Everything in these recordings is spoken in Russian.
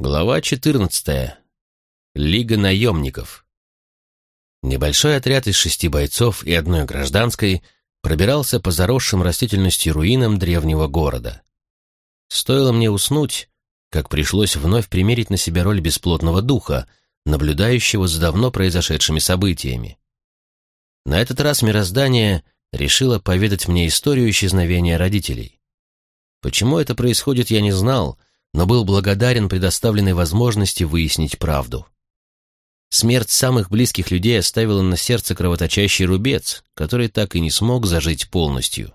Глава 14. Лига наемников. Небольшой отряд из 6 бойцов и одной гражданской пробирался по заросшим растительностью руинам древнего города. Стоило мне уснуть, как пришлось вновь примерить на себя роль бесплотного духа, наблюдающего за давно произошедшими событиями. На этот раз мироздание решило поведать мне историю исчезновения родителей. Почему это происходит, я не знал, но был благодарен предоставленной возможности выяснить правду. Смерть самых близких людей оставила на сердце кровоточащий рубец, который так и не смог зажить полностью.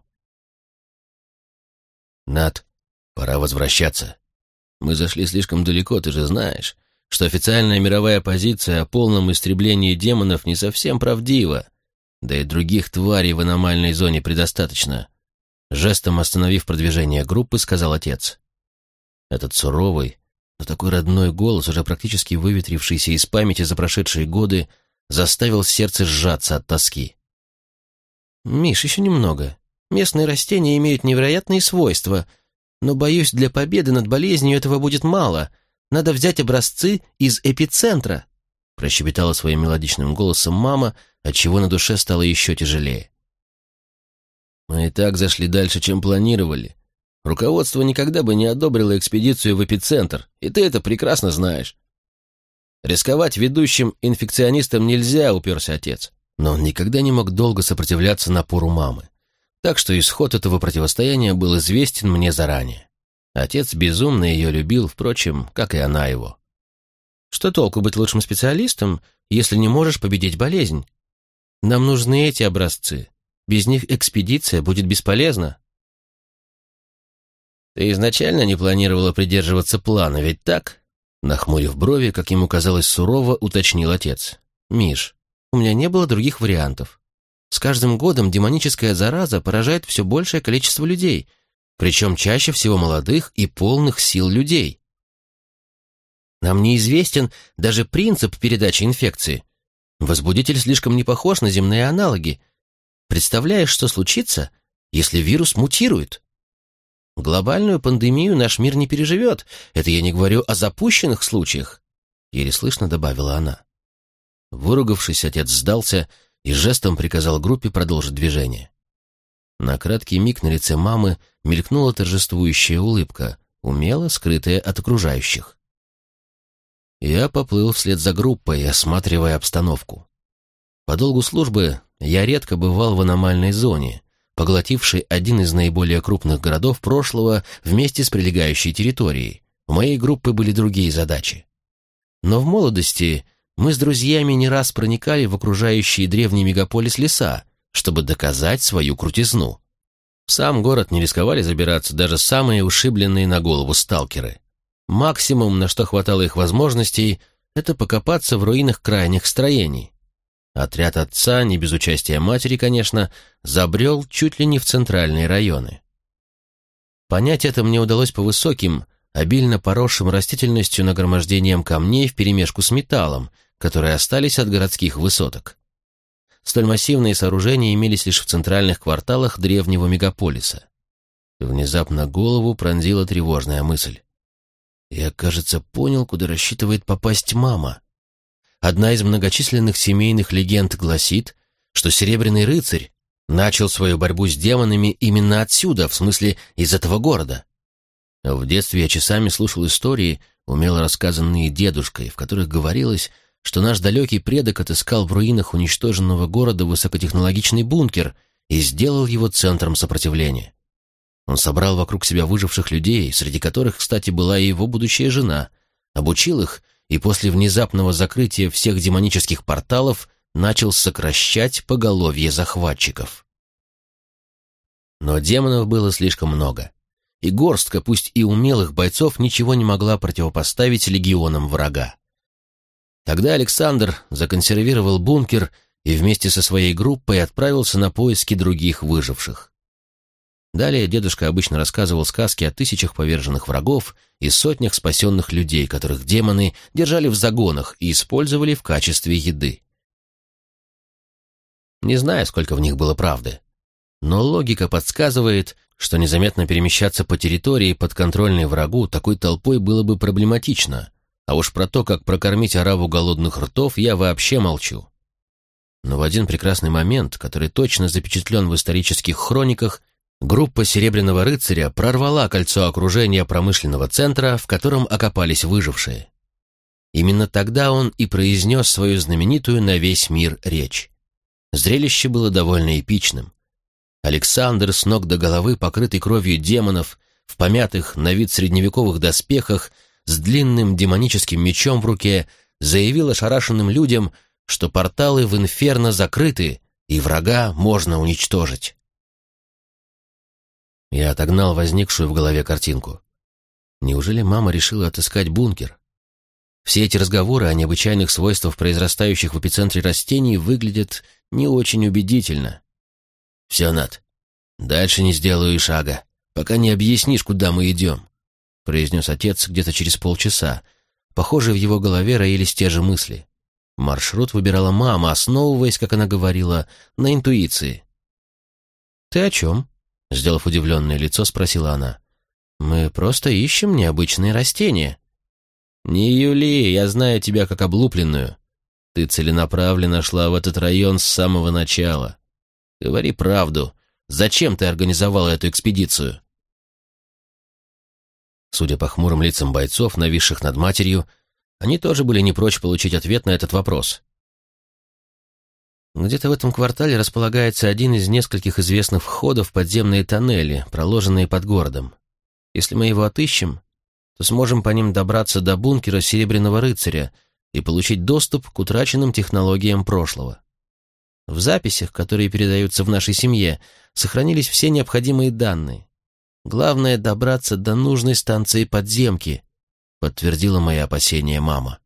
«Нат, пора возвращаться. Мы зашли слишком далеко, ты же знаешь, что официальная мировая позиция о полном истреблении демонов не совсем правдива, да и других тварей в аномальной зоне предостаточно», жестом остановив продвижение группы, сказал отец. Этот суровый, но такой родной голос, уже практически выветрившийся из памяти за прошедшие годы, заставил сердце сжаться от тоски. «Миш, еще немного. Местные растения имеют невероятные свойства, но, боюсь, для победы над болезнью этого будет мало. Надо взять образцы из эпицентра», прощебетала своим мелодичным голосом мама, отчего на душе стало еще тяжелее. «Мы и так зашли дальше, чем планировали. Руководство никогда бы не одобрило экспедицию в эпицентр, и ты это прекрасно знаешь. Рисковать ведущим инфекционистом нельзя, уперся отец, но он никогда не мог долго сопротивляться напору мамы, так что исход этого противостояния был известен мне заранее. Отец безумно ее любил, впрочем, как и она его. «Что толку быть лучшим специалистом, если не можешь победить болезнь? Нам нужны эти образцы. Без них экспедиция будет бесполезна». «Ты изначально не планировала придерживаться плана, ведь так?» Нахмурив брови, как ему казалось сурово, уточнил отец. «Миш, у меня не было других вариантов. С каждым годом демоническая зараза поражает все большее количество людей, причем чаще всего молодых и полных сил людей. Нам неизвестен даже принцип передачи инфекции. Возбудитель слишком не похож на земные аналоги. Представляешь, что случится, если вирус мутирует? Глобальную пандемию наш мир не переживет, это я не говорю о запущенных случаях», еле слышно добавила она. Выругавшись, отец сдался и жестом приказал группе продолжить движение. На краткий миг на лице мамы мелькнула торжествующая улыбка, умело скрытая от окружающих. Я поплыл вслед за группой, осматривая обстановку. По долгу службы я редко бывал в аномальной зоне, поглотивший один из наиболее крупных городов прошлого вместе с прилегающей территорией. У моей группы были другие задачи. Но в молодости мы с друзьями не раз проникали в окружающие древний мегаполис леса, чтобы доказать свою крутизну. В сам город не рисковали забираться даже самые ушибленные на голову сталкеры. Максимум, на что хватало их возможностей, это покопаться в руинах крайних строений. Отряд отца, не без участия матери, конечно, забрел чуть ли не в центральные районы. Понять это мне удалось по высоким, обильно поросшим растительностью нагромождениям камней вперемешку с металлом, которые остались от городских высоток. Столь массивные сооружения имелись лишь в центральных кварталах древнего мегаполиса. Внезапно голову пронзила тревожная мысль. Я, кажется, понял, куда рассчитывает попасть мама. Одна из многочисленных семейных легенд гласит, что Серебряный рыцарь начал свою борьбу с демонами именно отсюда, в смысле из этого города. В детстве я часами слушал истории, умело рассказанные дедушкой, в которых говорилось, что наш далекий предок отыскал в руинах уничтоженного города высокотехнологичный бункер и сделал его центром сопротивления. Он собрал вокруг себя выживших людей, среди которых, кстати, была и его будущая жена, обучил их и после внезапного закрытия всех демонических порталов начал сокращать поголовье захватчиков. Но демонов было слишком много, и горстка, пусть и умелых бойцов, ничего не могла противопоставить легионам врага. Тогда Александр законсервировал бункер и вместе со своей группой отправился на поиски других выживших. Далее дедушка обычно рассказывал сказки о тысячах поверженных врагов и сотнях спасенных людей, которых демоны держали в загонах и использовали в качестве еды. Не знаю, сколько в них было правды, но логика подсказывает, что незаметно перемещаться по территории, подконтрольной врагу, такой толпой было бы проблематично, А уж про то, как прокормить ораву голодных ртов, я вообще молчу. Но в один прекрасный момент, который точно запечатлен в исторических хрониках, группа Серебряного рыцаря прорвала кольцо окружения промышленного центра, в котором окопались выжившие. Именно тогда он и произнес свою знаменитую на весь мир речь. Зрелище было довольно эпичным. Александр, с ног до головы покрытый кровью демонов, в помятых на вид средневековых доспехах, с длинным демоническим мечом в руке, заявил ошарашенным людям, что порталы в инферно закрыты, и врага можно уничтожить. Я отогнал возникшую в голове картинку. Неужели мама решила отыскать бункер? Все эти разговоры о необычайных свойствах произрастающих в эпицентре растений выглядят не очень убедительно. «Все, Нат, дальше не сделаю и шага, пока не объяснишь, куда мы идем», произнес отец где-то через полчаса. Похоже, в его голове роились те же мысли. Маршрут выбирала мама, основываясь, как она говорила, на интуиции. «Ты о чем?» — сделав удивленное лицо, спросила она. «Мы просто ищем необычные растения». «Не юли, я знаю тебя как облупленную. Ты целенаправленно шла в этот район с самого начала. Говори правду. Зачем ты организовала эту экспедицию?» Судя по хмурым лицам бойцов, нависших над матерью, они тоже были не прочь получить ответ на этот вопрос. Где-то в этом квартале располагается один из нескольких известных входов в подземные тоннели, проложенные под городом. Если мы его отыщем, то сможем по ним добраться до бункера Серебряного рыцаря и получить доступ к утраченным технологиям прошлого. В записях, которые передаются в нашей семье, сохранились все необходимые данные. Главное — добраться до нужной станции подземки, подтвердила мои опасения мама.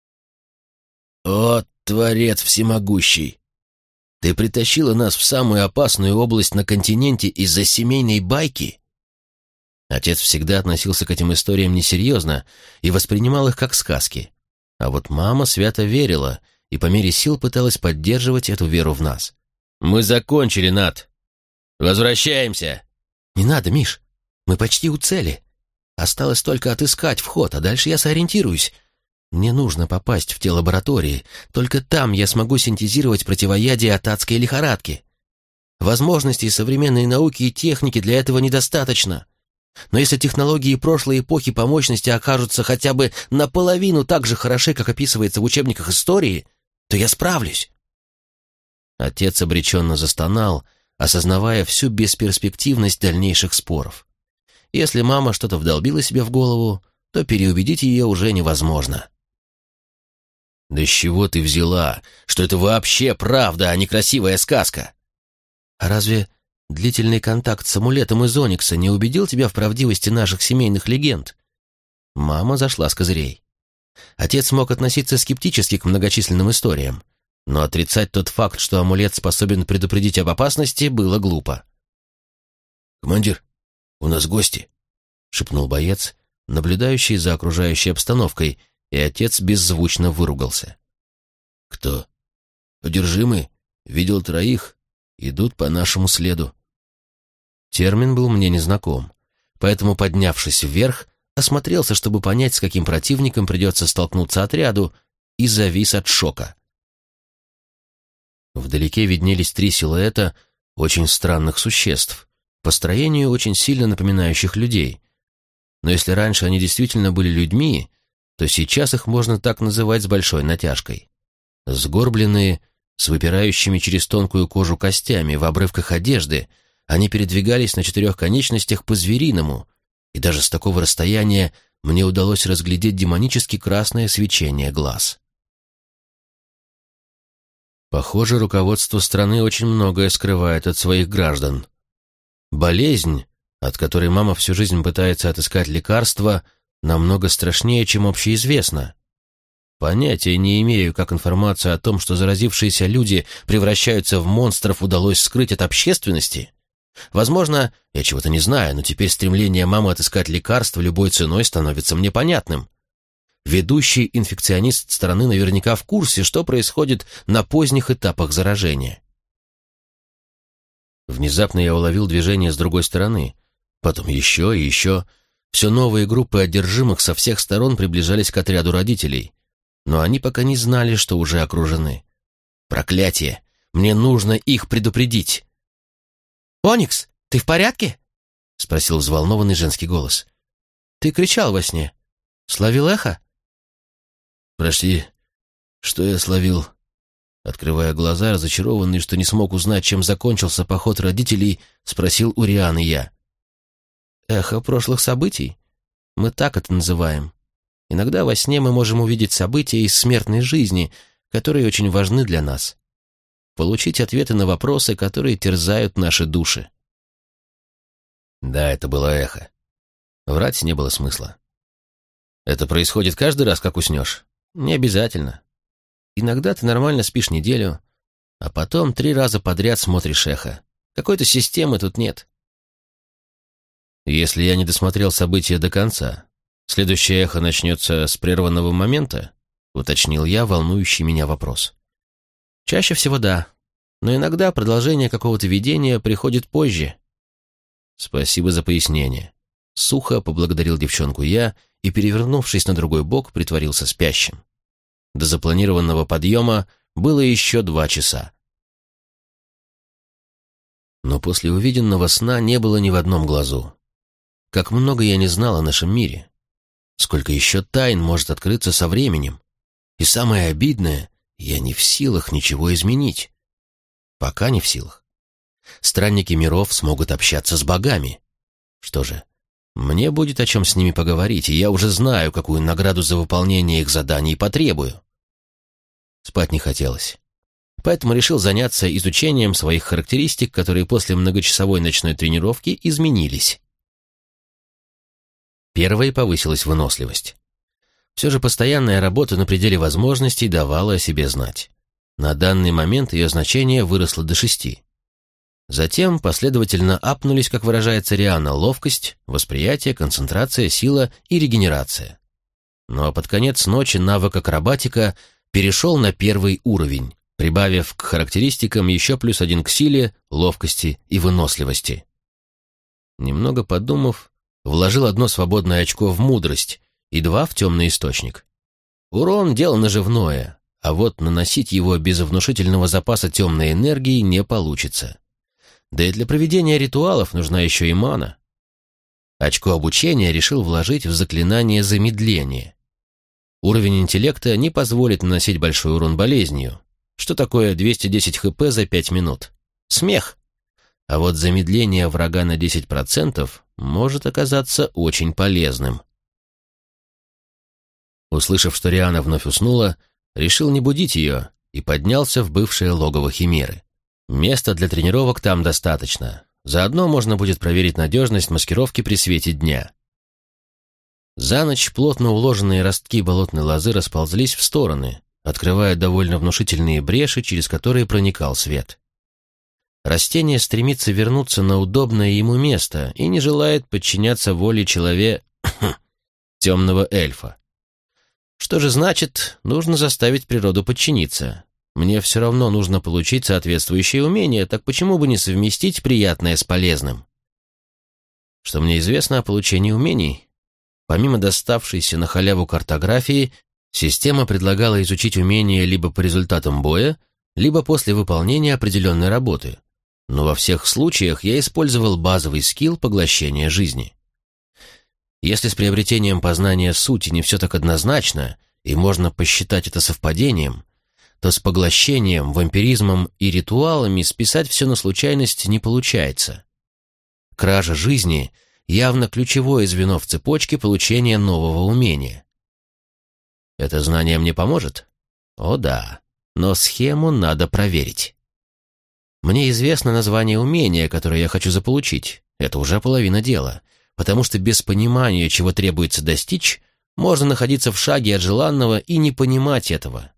«О, Творец всемогущий! Ты притащила нас в самую опасную область на континенте из-за семейной байки?» Отец всегда относился к этим историям несерьезно и воспринимал их как сказки. А вот мама свято верила и по мере сил пыталась поддерживать эту веру в нас. «Мы закончили, Нат! Возвращаемся!» «Не надо, Миш, мы почти у цели. Осталось только отыскать вход, а дальше я сориентируюсь. Мне нужно попасть в те лаборатории, только там я смогу синтезировать противоядие от адской лихорадки. Возможностей современной науки и техники для этого недостаточно. Но если технологии прошлой эпохи по мощности окажутся хотя бы наполовину так же хороши, как описывается в учебниках истории, то я справлюсь». Отец обреченно застонал, осознавая всю бесперспективность дальнейших споров. Если мама что-то вдолбила себе в голову, то переубедить ее уже невозможно. «Да с чего ты взяла, что это вообще правда, а не красивая сказка?» «А разве длительный контакт с амулетом из Оникса не убедил тебя в правдивости наших семейных легенд?» Мама зашла с козырей. Отец мог относиться скептически к многочисленным историям, но отрицать тот факт, что амулет способен предупредить об опасности, было глупо. «Командир, у нас гости», — шепнул боец, наблюдающий за окружающей обстановкой, и отец беззвучно выругался. «Кто?» «Одержимый. Видел троих. Идут по нашему следу». Термин был мне незнаком, поэтому, поднявшись вверх, осмотрелся, чтобы понять, с каким противником придется столкнуться отряду, и завис от шока. Вдалеке виднелись 3 силуэта очень странных существ, по строению очень сильно напоминающих людей. Но если раньше они действительно были людьми, то сейчас их можно так называть с большой натяжкой. Сгорбленные, с выпирающими через тонкую кожу костями в обрывках одежды, они передвигались на 4 конечностях по-звериному, и даже с такого расстояния мне удалось разглядеть демонически красное свечение глаз. Похоже, руководство страны очень многое скрывает от своих граждан. Болезнь, от которой мама всю жизнь пытается отыскать лекарство, намного страшнее, чем общеизвестно. Понятия не имею, как информацию о том, что заразившиеся люди превращаются в монстров, удалось скрыть от общественности. Возможно, я чего-то не знаю, но теперь стремление мамы отыскать лекарство любой ценой становится мне понятным. Ведущий инфекционист страны наверняка в курсе, что происходит на поздних этапах заражения. Внезапно я уловил движение с другой стороны, потом еще и еще. Все новые группы одержимых со всех сторон приближались к отряду родителей, но они пока не знали, что уже окружены. Проклятие! Мне нужно их предупредить. «Оникс, ты в порядке?» — спросил взволнованный женский голос. «Ты кричал во сне. Словил эхо?» «Прости, что я словил?» Открывая глаза, разочарованный, что не смог узнать, чем закончился поход родителей, спросил у Рианы я. «Эхо прошлых событий? Мы так это называем. Иногда во сне мы можем увидеть события из смертной жизни, которые очень важны для нас. Получить ответы на вопросы, которые терзают наши души». Да, это было эхо. Врать не было смысла. «Это происходит каждый раз, как уснешь?» «Не обязательно. Иногда ты нормально спишь неделю, а потом 3 раза подряд смотришь эхо. Какой-то системы тут нет». «Если я не досмотрел события до конца, следующее эхо начнется с прерванного момента?» — уточнил я волнующий меня вопрос. «Чаще всего да, но иногда продолжение какого-то видения приходит позже». «Спасибо за пояснение». Сухо поблагодарил девчонку я и, перевернувшись на другой бок, притворился спящим. До запланированного подъема было еще 2 часа. Но после увиденного сна не было ни в одном глазу. Как много я не знал о нашем мире. Сколько еще тайн может открыться со временем. И самое обидное, я не в силах ничего изменить. Пока не в силах. Странники миров смогут общаться с богами. Что же, мне будет о чем с ними поговорить, и я уже знаю, какую награду за выполнение их заданий потребую. Спать не хотелось. Поэтому решил заняться изучением своих характеристик, которые после многочасовой ночной тренировки изменились. Первой повысилась выносливость. Все же постоянная работа на пределе возможностей давала о себе знать. На данный момент ее значение выросло до 6. Затем последовательно апнулись, как выражается Риана, ловкость, восприятие, концентрация, сила и регенерация. Но под конец ночи навык акробатика перешел на 1 уровень, прибавив к характеристикам еще +1 к силе, ловкости и выносливости. Немного подумав, вложил 1 свободное очко в мудрость и 2 в темный источник. Урон — дело наживное, а вот наносить его без внушительного запаса темной энергии не получится. Да и для проведения ритуалов нужна еще и мана. Очко обучения решил вложить в заклинание замедления. Уровень интеллекта не позволит наносить большой урон болезнью. Что такое 210 хп за 5 минут? Смех! А вот замедление врага на 10% может оказаться очень полезным. Услышав, что Риана вновь уснула, решил не будить ее и поднялся в бывшее логово Химеры. Места для тренировок там достаточно. Заодно можно будет проверить надежность маскировки при свете дня. За ночь плотно уложенные ростки болотной лозы расползлись в стороны, открывая довольно внушительные бреши, через которые проникал свет. Растение стремится вернуться на удобное ему место и не желает подчиняться воле темного эльфа. Что же значит, нужно заставить природу подчиниться. Мне все равно нужно получить соответствующие умения, так почему бы не совместить приятное с полезным? Что мне известно о получении умений? Помимо доставшейся на халяву картографии, система предлагала изучить умения либо по результатам боя, либо после выполнения определенной работы. Но во всех случаях я использовал базовый скилл поглощения жизни. Если с приобретением познания сути не все так однозначно, и можно посчитать это совпадением, то с поглощением, вампиризмом и ритуалами списать все на случайность не получается. Кража жизни явно ключевое звено в цепочке получения нового умения. Это знание мне поможет? О да, но схему надо проверить. Мне известно название умения, которое я хочу заполучить. Это уже половина дела, потому что без понимания, чего требуется достичь, можно находиться в шаге от желанного и не понимать этого.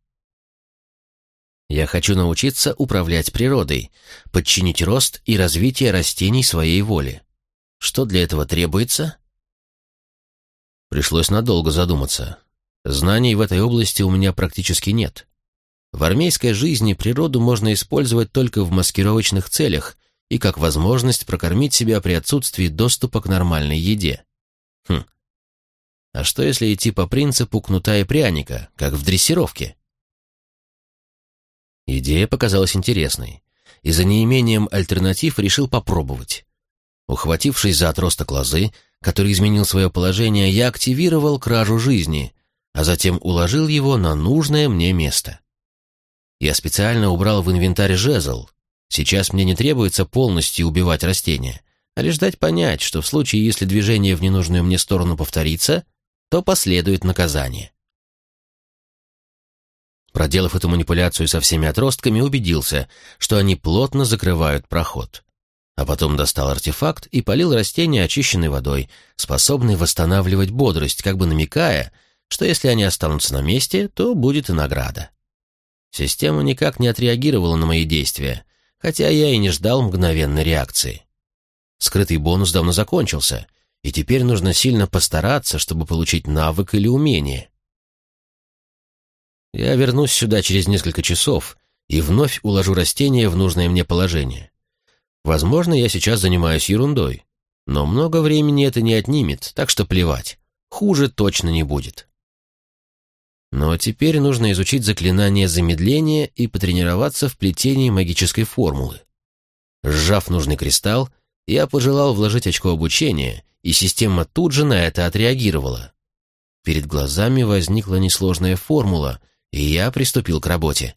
Я хочу научиться управлять природой, подчинить рост и развитие растений своей воле. Что для этого требуется? Пришлось надолго задуматься. Знаний в этой области у меня практически нет. В армейской жизни природу можно использовать только в маскировочных целях и как возможность прокормить себя при отсутствии доступа к нормальной еде. Хм. А что, если идти по принципу кнута и пряника, как в дрессировке? Идея показалась интересной, и за неимением альтернатив решил попробовать. Ухватившись за отросток лозы, который изменил свое положение, я активировал кражу жизни, а затем уложил его на нужное мне место. Я специально убрал в инвентарь жезл. Сейчас мне не требуется полностью убивать растения, а лишь дать понять, что в случае, если движение в ненужную мне сторону повторится, то последует наказание. Проделав эту манипуляцию со всеми отростками, убедился, что они плотно закрывают проход. А потом достал артефакт и полил растения очищенной водой, способной восстанавливать бодрость, как бы намекая, что если они останутся на месте, то будет и награда. Система никак не отреагировала на мои действия, хотя я и не ждал мгновенной реакции. Скрытый бонус давно закончился, и теперь нужно сильно постараться, чтобы получить навык или умение. Я вернусь сюда через несколько часов и вновь уложу растения в нужное мне положение. Возможно, я сейчас занимаюсь ерундой, но много времени это не отнимет, так что плевать, хуже точно не будет. Но теперь нужно изучить заклинание замедления и потренироваться в плетении магической формулы. Сжав нужный кристалл, я пожелал вложить очко обучения, и система тут же на это отреагировала. Перед глазами возникла несложная формула, и я приступил к работе.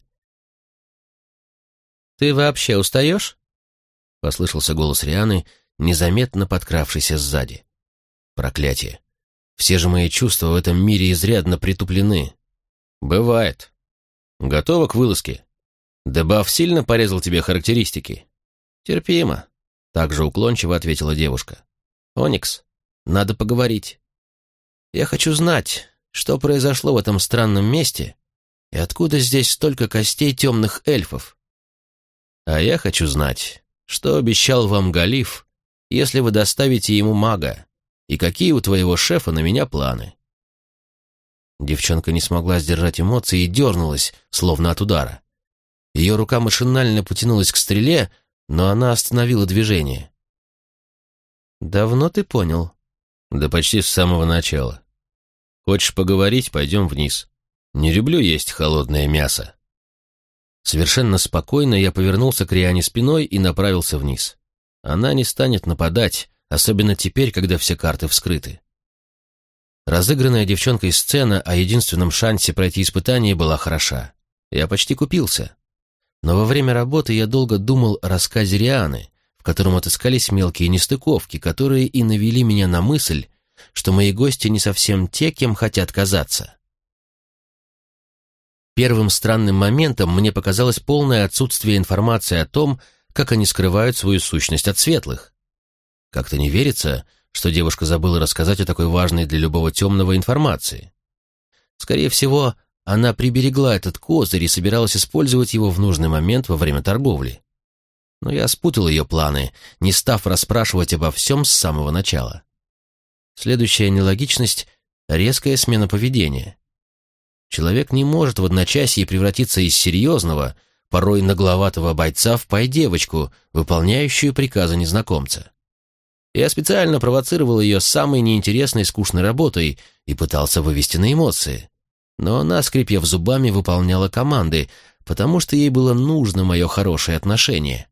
«Ты вообще устаешь?» — послышался голос Рианы, незаметно подкравшийся сзади. Проклятие. Все же мои чувства в этом мире изрядно притуплены. «Бывает. Готова к вылазке? Дебаф сильно порезал тебе характеристики?» «Терпимо», — также уклончиво ответила девушка. «Оникс, надо поговорить. Я хочу знать, что произошло в этом странном месте и откуда здесь столько костей темных эльфов. А я хочу знать, что обещал вам Галиф, если вы доставите ему мага, и какие у твоего шефа на меня планы». Девчонка не смогла сдержать эмоции и дернулась, словно от удара. Ее рука машинально потянулась к стреле, но она остановила движение. «Давно ты понял?» «Да почти с самого начала. Хочешь поговорить, пойдем вниз. Не люблю есть холодное мясо». Совершенно спокойно я повернулся к Риане спиной и направился вниз. Она не станет нападать, особенно теперь, когда все карты вскрыты. Разыгранная девчонкой сцена о единственном шансе пройти испытание была хороша. Я почти купился. Но во время работы я долго думал о рассказе Рианы, в котором отыскались мелкие нестыковки, которые и навели меня на мысль, что мои гости не совсем те, кем хотят казаться. Первым странным моментом мне показалось полное отсутствие информации о том, как они скрывают свою сущность от светлых. Как-то не верится, что девушка забыла рассказать о такой важной для любого темного информации. Скорее всего, она приберегла этот козырь и собиралась использовать его в нужный момент во время торговли. Но я спутал ее планы, не став расспрашивать обо всем с самого начала. Следующая нелогичность — резкая смена поведения. Человек не может в одночасье превратиться из серьезного, порой нагловатого бойца в пай-девочку, выполняющую приказы незнакомца. Я специально провоцировал ее самой неинтересной и скучной работой и пытался вывести на эмоции. Но она, скрипев зубами, выполняла команды, потому что ей было нужно мое хорошее отношение.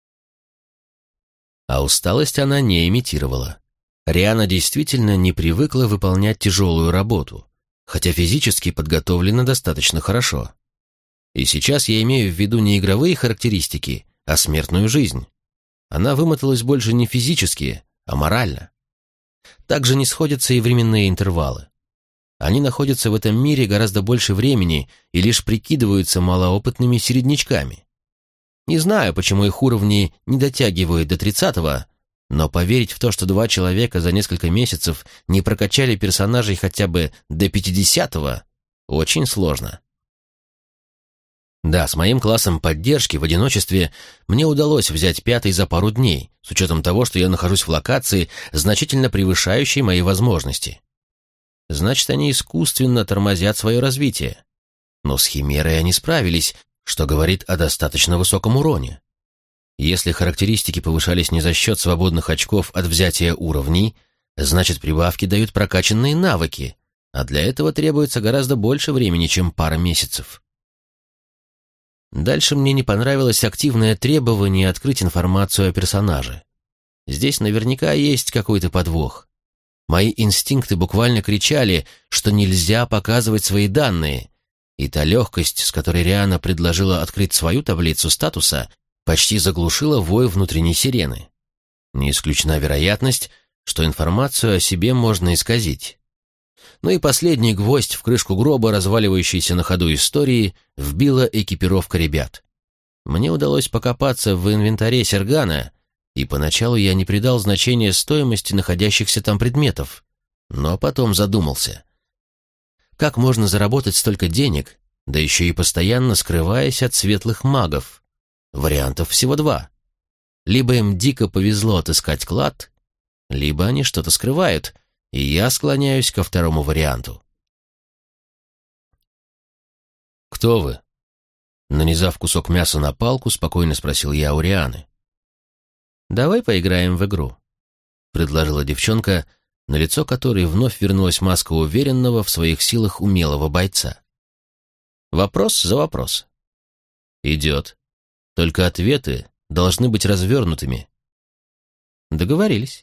А усталость она не имитировала. Риана действительно не привыкла выполнять тяжелую работу, хотя физически подготовлена достаточно хорошо. И сейчас я имею в виду не игровые характеристики, а смертную жизнь. Она вымоталась больше не физически, а морально. Также не сходятся и временные интервалы. Они находятся в этом мире гораздо больше времени и лишь прикидываются малоопытными середнячками. Не знаю, почему их уровни не дотягивают до 30-го, но поверить в то, что 2 человека за несколько месяцев не прокачали персонажей хотя бы до 50-го, очень сложно. Да, с моим классом поддержки в одиночестве мне удалось взять 5-й за пару дней, с учетом того, что я нахожусь в локации, значительно превышающей мои возможности. Значит, они искусственно тормозят свое развитие. Но с Химерой они справились, что говорит о достаточно высоком уроне. Если характеристики повышались не за счет свободных очков от взятия уровней, Значит, прибавки дают прокачанные навыки, а для этого требуется гораздо больше времени, чем пара месяцев. Дальше мне не понравилось активное требование открыть информацию о персонаже. Здесь наверняка есть какой-то подвох. Мои инстинкты буквально кричали, что нельзя показывать свои данные, и та легкость, с которой Риана предложила открыть свою таблицу статуса, почти заглушила вой внутренней сирены. Не исключена вероятность, что информацию о себе можно исказить. Ну и последний гвоздь в крышку гроба, разваливающейся на ходу истории, вбила экипировка ребят. Мне удалось покопаться в инвентаре Сергана, и поначалу я не придал значения стоимости находящихся там предметов, но потом задумался. Как можно заработать столько денег, да еще и постоянно скрываясь от светлых магов? Вариантов всего два. Либо им дико повезло отыскать клад, либо они что-то скрывают, и я склоняюсь ко второму варианту. «Кто вы?» Нанизав кусок мяса на палку, спокойно спросил я у Рианы. «Давай поиграем в игру», — предложила девчонка, на лицо которой вновь вернулась маска уверенного в своих силах умелого бойца. «Вопрос за вопрос». «Идет. Только ответы должны быть развернутыми». «Договорились».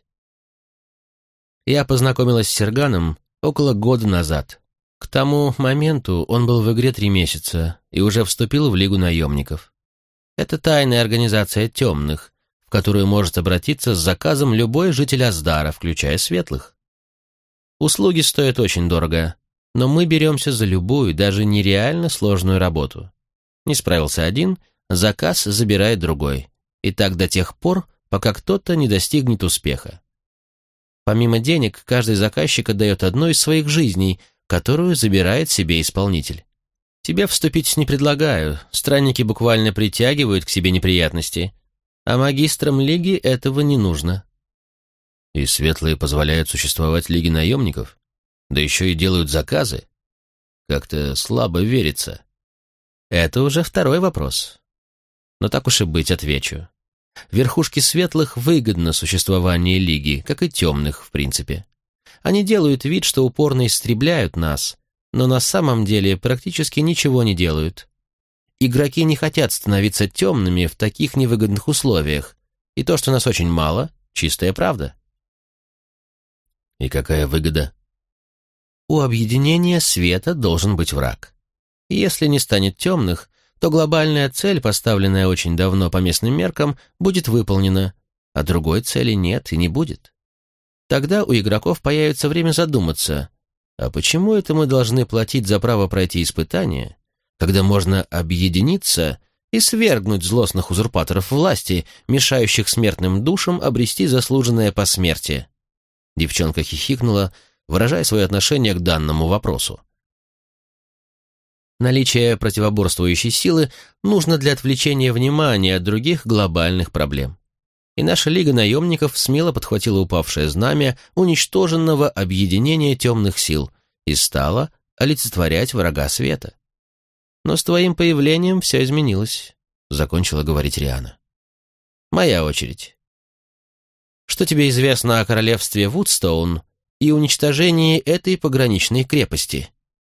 Я познакомилась с Серганом около года назад. К тому моменту он был в игре 3 месяца и уже вступил в Лигу наемников. Это тайная организация темных, в которую может обратиться с заказом любой житель Аздара, включая светлых. Услуги стоят очень дорого, но мы беремся за любую, даже нереально сложную работу. Не справился один, заказ забирает другой. И так до тех пор, пока кто-то не достигнет успеха. Помимо денег, каждый заказчик отдает одну из своих жизней, которую забирает себе исполнитель. Тебе вступить не предлагаю, странники буквально притягивают к себе неприятности, а магистрам Лиги этого не нужно. И светлые позволяют существовать Лиге наемников? Да еще и делают заказы? Как-то слабо верится. Это уже второй вопрос. Но так уж и быть, отвечу. Верхушке светлых выгодно существование Лиги, как и темных, в принципе. Они делают вид, что упорно истребляют нас, но на самом деле практически ничего не делают. Игроки не хотят становиться темными в таких невыгодных условиях, и то, что нас очень мало, чистая правда. И какая выгода? У объединения света должен быть враг. Если не станет темных, то глобальная цель, поставленная очень давно по местным меркам, будет выполнена, а другой цели нет и не будет. Тогда у игроков появится время задуматься, а почему это мы должны платить за право пройти испытание, когда можно объединиться и свергнуть злостных узурпаторов власти, мешающих смертным душам обрести заслуженное посмертие? Девчонка хихикнула, выражая свое отношение к данному вопросу. Наличие противоборствующей силы нужно для отвлечения внимания от других глобальных проблем. И наша Лига наемников смело подхватила упавшее знамя уничтоженного объединения темных сил и стала олицетворять врага света. Но с твоим появлением все изменилось, закончила говорить Риана. Моя очередь. Что тебе известно о королевстве Вудстоун и уничтожении этой пограничной крепости?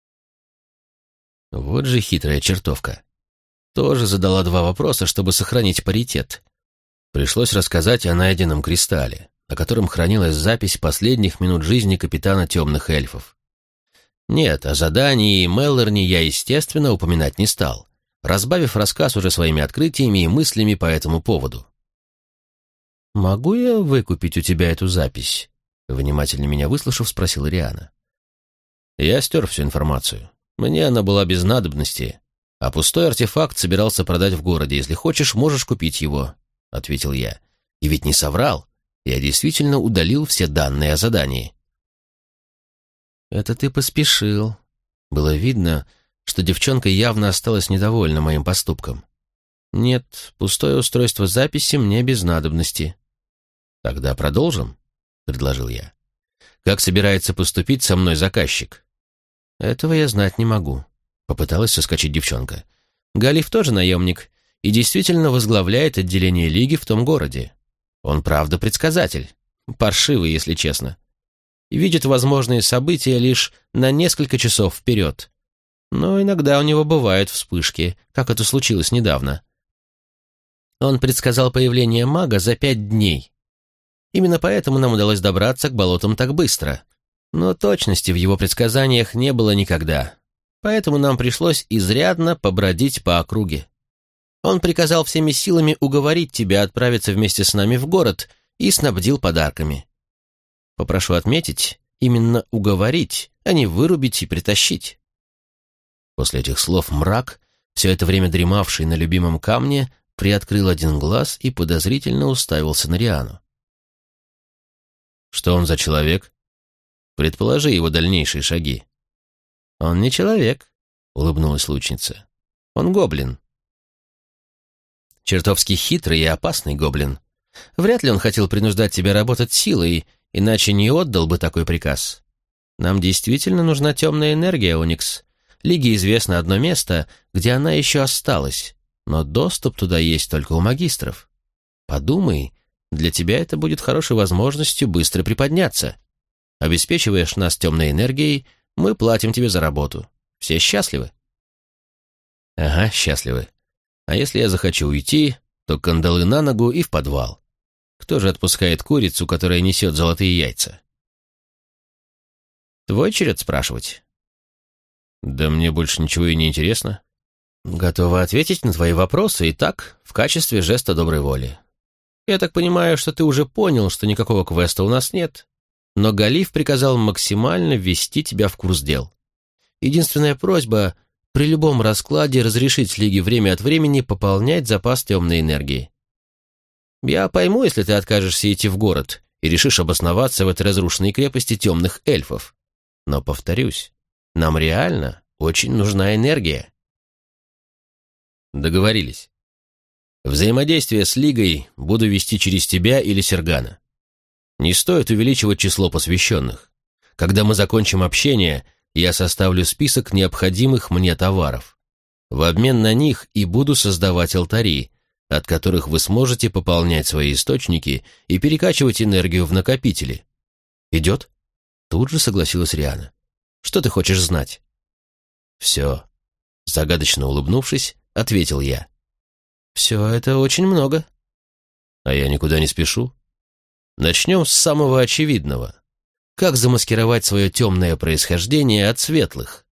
Вот же хитрая чертовка. Тоже задала 2 вопроса, чтобы сохранить паритет. Пришлось рассказать о найденном кристалле, на котором хранилась запись последних минут жизни капитана темных эльфов. Нет, о задании Меллорни я, естественно, упоминать не стал, разбавив рассказ уже своими открытиями и мыслями по этому поводу. «Могу я выкупить у тебя эту запись?» Внимательно меня выслушав, спросила Риана. Я стер всю информацию. Мне она была без надобности, а пустой артефакт собирался продать в городе. Если хочешь, можешь купить его, — ответил я. И ведь не соврал. Я действительно удалил все данные о задании. Это ты поспешил. Было видно, что девчонка явно осталась недовольна моим поступком. Нет, пустое устройство записи мне без надобности. Тогда продолжим, — предложил я. Как собирается поступить со мной заказчик? Этого я знать не могу, — попыталась соскочить девчонка. Галиф тоже наемник и действительно возглавляет отделение Лиги в том городе. Он, правда, предсказатель. Паршивый, если честно. и видит возможные события лишь на несколько часов вперед. Но иногда у него бывают вспышки, как это случилось недавно. Он предсказал появление мага за 5 дней. Именно поэтому нам удалось добраться к болотам так быстро. Но точности в его предсказаниях не было никогда. Поэтому нам пришлось изрядно побродить по округе. Он приказал всеми силами уговорить тебя отправиться вместе с нами в город и снабдил подарками. Попрошу отметить, именно уговорить, а не вырубить и притащить. После этих слов мрак, все это время дремавший на любимом камне, приоткрыл один глаз и подозрительно уставился на Риану. Что он за человек? Предположи его дальнейшие шаги. Он не человек, улыбнулась лучница. Он гоблин. Чертовски хитрый и опасный гоблин. Вряд ли он хотел принуждать тебя работать силой, иначе не отдал бы такой приказ. Нам действительно нужна темная энергия, Оникс. Лиге известно одно место, где она еще осталась, но доступ туда есть только у магистров. Подумай, для тебя это будет хорошей возможностью быстро приподняться. Обеспечиваешь нас темной энергией, мы платим тебе за работу. Все счастливы? Ага, счастливы. А если я захочу уйти, то кандалы на ногу и в подвал. Кто же отпускает курицу, которая несет золотые яйца? Твой черед спрашивать. Да мне больше ничего и не интересно. Готова ответить на твои вопросы и так, в качестве жеста доброй воли. Я так понимаю, что ты уже понял, что никакого квеста у нас нет, но Галиф приказал максимально ввести тебя в курс дел. Единственная просьба — при любом раскладе разрешить Лиге время от времени пополнять запас темной энергии. Я пойму, если ты откажешься идти в город и решишь обосноваться в этой разрушенной крепости темных эльфов. Но, повторюсь, нам реально очень нужна энергия. Договорились. Взаимодействие с Лигой буду вести через тебя или Сергана. Не стоит увеличивать число посвященных. Когда мы закончим общение, я составлю список необходимых мне товаров. В обмен на них и буду создавать алтари, от которых вы сможете пополнять свои источники и перекачивать энергию в накопители. Идет? Тут же согласилась Риана. Что ты хочешь знать? Все. Загадочно улыбнувшись, ответил я. Все это очень много. А я никуда не спешу. Начнем с самого очевидного. Как замаскировать свое темное происхождение от светлых?